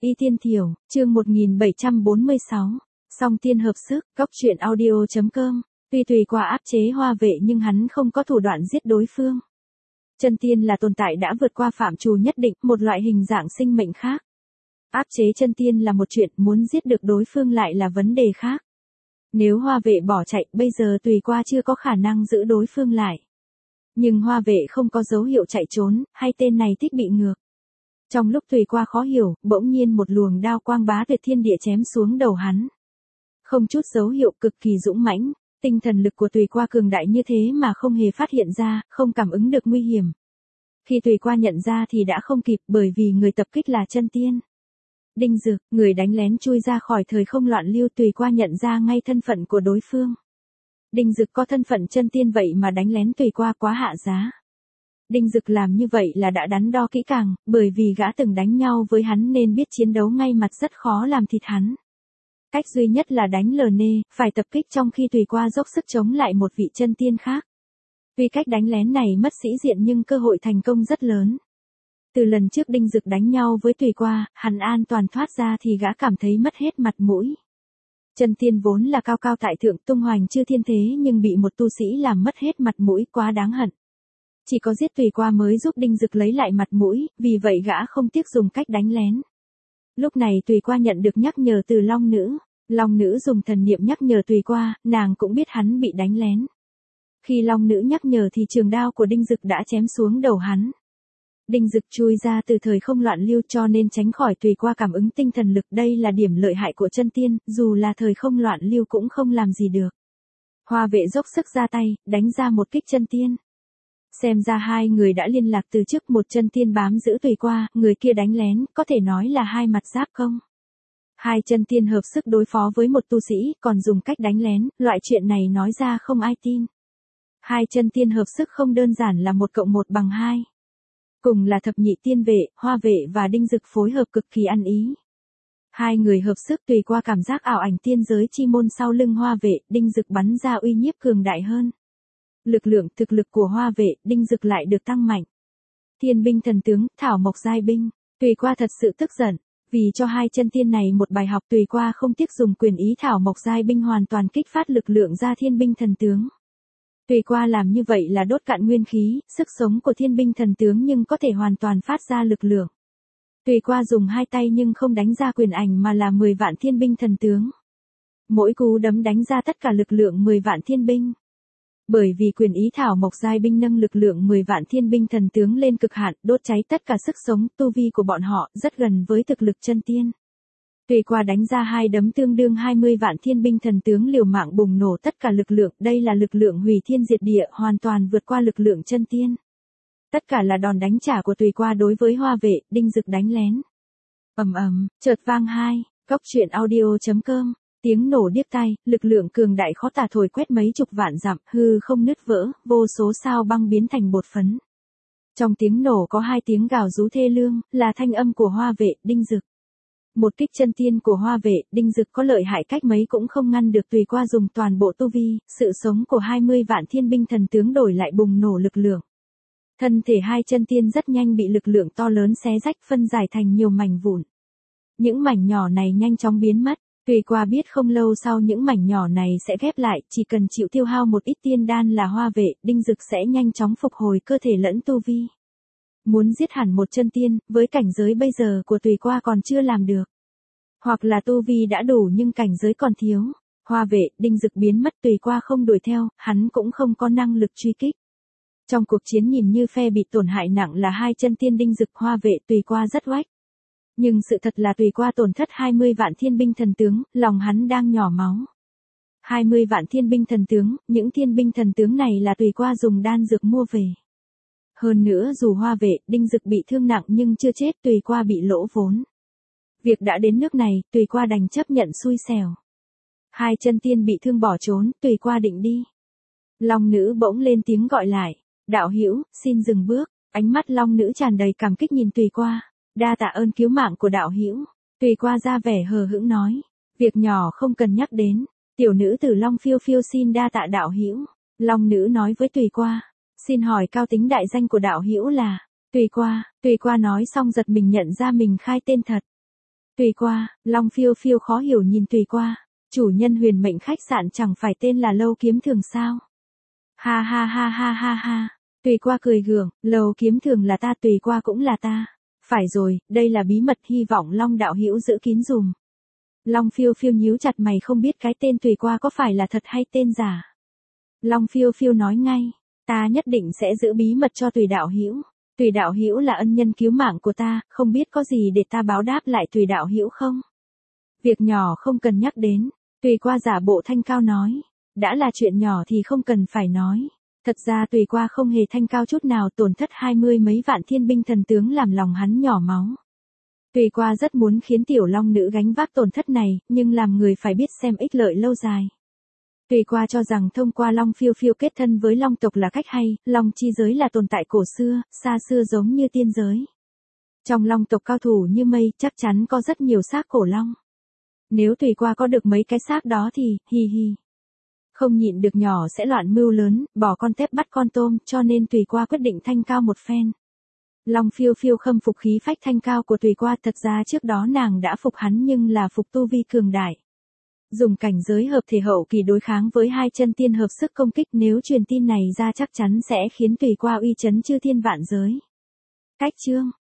Y Tiên Thiểu, chương 1746. Song tiên hợp sức, góc truyện audio.com. Tuy tùy qua áp chế Hoa Vệ nhưng hắn không có thủ đoạn giết đối phương. Chân tiên là tồn tại đã vượt qua phạm trù nhất định, một loại hình dạng sinh mệnh khác. Áp chế chân tiên là một chuyện, muốn giết được đối phương lại là vấn đề khác. Nếu Hoa Vệ bỏ chạy, bây giờ tùy qua chưa có khả năng giữ đối phương lại. Nhưng Hoa Vệ không có dấu hiệu chạy trốn, hay tên này thích bị ngược. Trong lúc tùy qua khó hiểu, bỗng nhiên một luồng đao quang bá tuyệt thiên địa chém xuống đầu hắn. Không chút dấu hiệu, cực kỳ dũng mãnh, tinh thần lực của tùy qua cường đại như thế mà không hề phát hiện ra, không cảm ứng được nguy hiểm. Khi tùy qua nhận ra thì đã không kịp, bởi vì người tập kích là chân tiên. Đinh Dực, người đánh lén chui ra khỏi thời không loạn lưu, tùy qua nhận ra ngay thân phận của đối phương. Đinh Dực có thân phận chân tiên vậy mà đánh lén tùy qua quá hạ giá. Đinh Dực làm như vậy là đã đắn đo kỹ càng, bởi vì gã từng đánh nhau với hắn nên biết chiến đấu ngay mặt rất khó làm thịt hắn. Cách duy nhất là đánh lờ nê, phải tập kích trong khi tùy qua dốc sức chống lại một vị chân tiên khác. Tuy cách đánh lén này mất sĩ diện nhưng cơ hội thành công rất lớn. Từ lần trước Đinh Dực đánh nhau với tùy qua, hắn an toàn thoát ra thì gã cảm thấy mất hết mặt mũi. Chân tiên vốn là cao cao tại thượng, tung hoành chư thiên thế nhưng bị một tu sĩ làm mất hết mặt mũi, quá đáng hận. Chỉ có giết tùy qua mới giúp Đinh Dực lấy lại mặt mũi, vì vậy gã không tiếc dùng cách đánh lén. Lúc này tùy qua nhận được nhắc nhở từ Long Nữ. Long Nữ dùng thần niệm nhắc nhở tùy qua, nàng cũng biết hắn bị đánh lén. Khi Long Nữ nhắc nhở thì trường đao của Đinh Dực đã chém xuống đầu hắn. Đinh Dực chui ra từ thời không loạn lưu cho nên tránh khỏi tùy qua cảm ứng tinh thần lực, đây là điểm lợi hại của chân tiên, dù là thời không loạn lưu cũng không làm gì được. Hoa Vệ dốc sức ra tay, đánh ra một kích chân tiên. Xem ra hai người đã liên lạc từ trước, một chân tiên bám giữ tùy qua, người kia đánh lén, có thể nói là hai mặt giáp công. Hai chân tiên hợp sức đối phó với một tu sĩ, còn dùng cách đánh lén, loại chuyện này nói ra không ai tin. Hai chân tiên hợp sức không đơn giản là 1 + 1 = 2. Cùng là thập nhị tiên vệ, Hoa Vệ và Đinh Dực phối hợp cực kỳ ăn ý. Hai người hợp sức tùy qua cảm giác ảo ảnh tiên giới chi môn sau lưng Hoa Vệ, Đinh Dực bắn ra uy nhiếp cường đại hơn. Lực lượng, thực lực của Hoa Vệ, Đinh Dực lại được tăng mạnh. Thiên binh thần tướng, thảo mộc giai binh, tùy qua thật sự tức giận. Vì cho hai chân tiên này một bài học, tùy qua không tiếc dùng quyền ý thảo mộc giai binh hoàn toàn kích phát lực lượng ra thiên binh thần tướng. Tùy qua làm như vậy là đốt cạn nguyên khí, sức sống của thiên binh thần tướng nhưng có thể hoàn toàn phát ra lực lượng. Tùy qua dùng hai tay nhưng không đánh ra quyền ảnh mà là 10 vạn thiên binh thần tướng. Mỗi cú đấm đánh ra tất cả lực lượng 10 vạn thiên binh. Bởi vì quyền ý thảo mộc giai binh nâng lực lượng 10 vạn thiên binh thần tướng lên cực hạn, đốt cháy tất cả sức sống, tu vi của bọn họ rất gần với thực lực chân tiên. Tùy qua đánh ra hai đấm tương đương 20 vạn thiên binh thần tướng liều mạng bùng nổ tất cả lực lượng, đây là lực lượng hủy thiên diệt địa, hoàn toàn vượt qua lực lượng chân tiên. Tất cả là đòn đánh trả của tùy qua đối với Hoa Vệ, Đinh Dực đánh lén. Ầm ầm, chợt vang hai, góc truyện audio.com. Tiếng nổ điếc tai, lực lượng cường đại khó tả thổi quét mấy chục vạn dặm, hư không nứt vỡ, vô số sao băng biến thành bột phấn. Trong tiếng nổ có hai tiếng gào rú thê lương, là thanh âm của Hoa Vệ, Đinh Dực. Một kích chân tiên của Hoa Vệ, Đinh Dực có lợi hại cách mấy cũng không ngăn được, tùy qua dùng toàn bộ tu vi, sự sống của 20 vạn thiên binh thần tướng đổi lại bùng nổ lực lượng. Thân thể hai chân tiên rất nhanh bị lực lượng to lớn xé rách, phân giải thành nhiều mảnh vụn. Những mảnh nhỏ này nhanh chóng biến mất. Tùy qua biết không lâu sau những mảnh nhỏ này sẽ ghép lại, chỉ cần chịu tiêu hao một ít tiên đan là Hoa Vệ, Đinh Dực sẽ nhanh chóng phục hồi cơ thể lẫn tu vi. Muốn giết hẳn một chân tiên, với cảnh giới bây giờ của tùy qua còn chưa làm được. Hoặc là tu vi đã đủ nhưng cảnh giới còn thiếu. Hoa Vệ, Đinh Dực biến mất, tùy qua không đuổi theo, hắn cũng không có năng lực truy kích. Trong cuộc chiến nhìn như phe bị tổn hại nặng là hai chân tiên Đinh Dực, Hoa Vệ, tùy qua rất oách. Nhưng sự thật là tùy qua tổn thất 20 vạn thiên binh thần tướng, lòng hắn đang nhỏ máu. 20 vạn thiên binh thần tướng, những thiên binh thần tướng này là tùy qua dùng đan dược mua về. Hơn nữa dù Hoa Vệ, Đinh Dực bị thương nặng nhưng chưa chết, tùy qua bị lỗ vốn. Việc đã đến nước này, tùy qua đành chấp nhận xui xẻo. Hai chân tiên bị thương bỏ trốn, tùy qua định đi. Long Nữ bỗng lên tiếng gọi lại, đạo hữu, xin dừng bước. Ánh mắt Long Nữ tràn đầy cảm kích nhìn tùy qua. Đa tạ ơn cứu mạng của đạo hữu. Tùy qua ra vẻ hờ hững nói, việc nhỏ không cần nhắc đến. Tiểu nữ tử Long Phiêu Phiêu xin đa tạ đạo hữu. Long Nữ nói với tùy qua, xin hỏi cao tính đại danh của đạo hữu là? Tùy qua nói xong giật mình nhận ra mình khai tên thật. Tùy qua, Long Phiêu Phiêu khó hiểu nhìn Tùy qua, chủ nhân huyền mệnh khách sạn chẳng phải tên là Lâu Kiếm Thường sao? Ha ha ha ha ha ha. Tùy qua cười gượng, Lâu Kiếm Thường là ta, Tùy qua cũng là ta. Phải rồi, đây là bí mật, hy vọng Long đạo hữu giữ kín dùm. Long Phiêu Phiêu nhíu chặt mày, không biết cái tên Tùy qua có phải là thật hay tên giả. Long Phiêu Phiêu nói ngay, ta nhất định sẽ giữ bí mật cho Tùy đạo hữu. Tùy đạo hữu là ân nhân cứu mạng của ta, không biết có gì để ta báo đáp lại Tùy đạo hữu không? Việc nhỏ không cần nhắc đến, Tùy qua giả bộ thanh cao nói. Đã là chuyện nhỏ thì không cần phải nói. Thật ra Tùy qua không hề thanh cao chút nào, tổn thất 20 mấy vạn thiên binh thần tướng làm lòng hắn nhỏ máu. Tùy qua rất muốn khiến tiểu long nữ gánh vác tổn thất này, nhưng làm người phải biết xem ích lợi lâu dài. Tùy qua cho rằng thông qua Long Phiêu Phiêu kết thân với Long tộc là cách hay, Long chi giới là tồn tại cổ xưa, xa xưa giống như tiên giới. Trong Long tộc cao thủ như mây, chắc chắn có rất nhiều xác cổ long. Nếu Tùy qua có được mấy cái xác đó thì, hi hi. Không nhịn được nhỏ sẽ loạn mưu lớn, bỏ con tép bắt con tôm, cho nên Tùy qua quyết định thanh cao một phen. Long Phiêu Phiêu khâm phục khí phách thanh cao của Tùy qua, thật ra trước đó nàng đã phục hắn nhưng là phục tu vi cường đại. Dùng cảnh giới hợp thể hậu kỳ đối kháng với hai chân tiên hợp sức công kích, nếu truyền tin này ra chắc chắn sẽ khiến Tùy qua uy chấn chư thiên vạn giới. Cách chương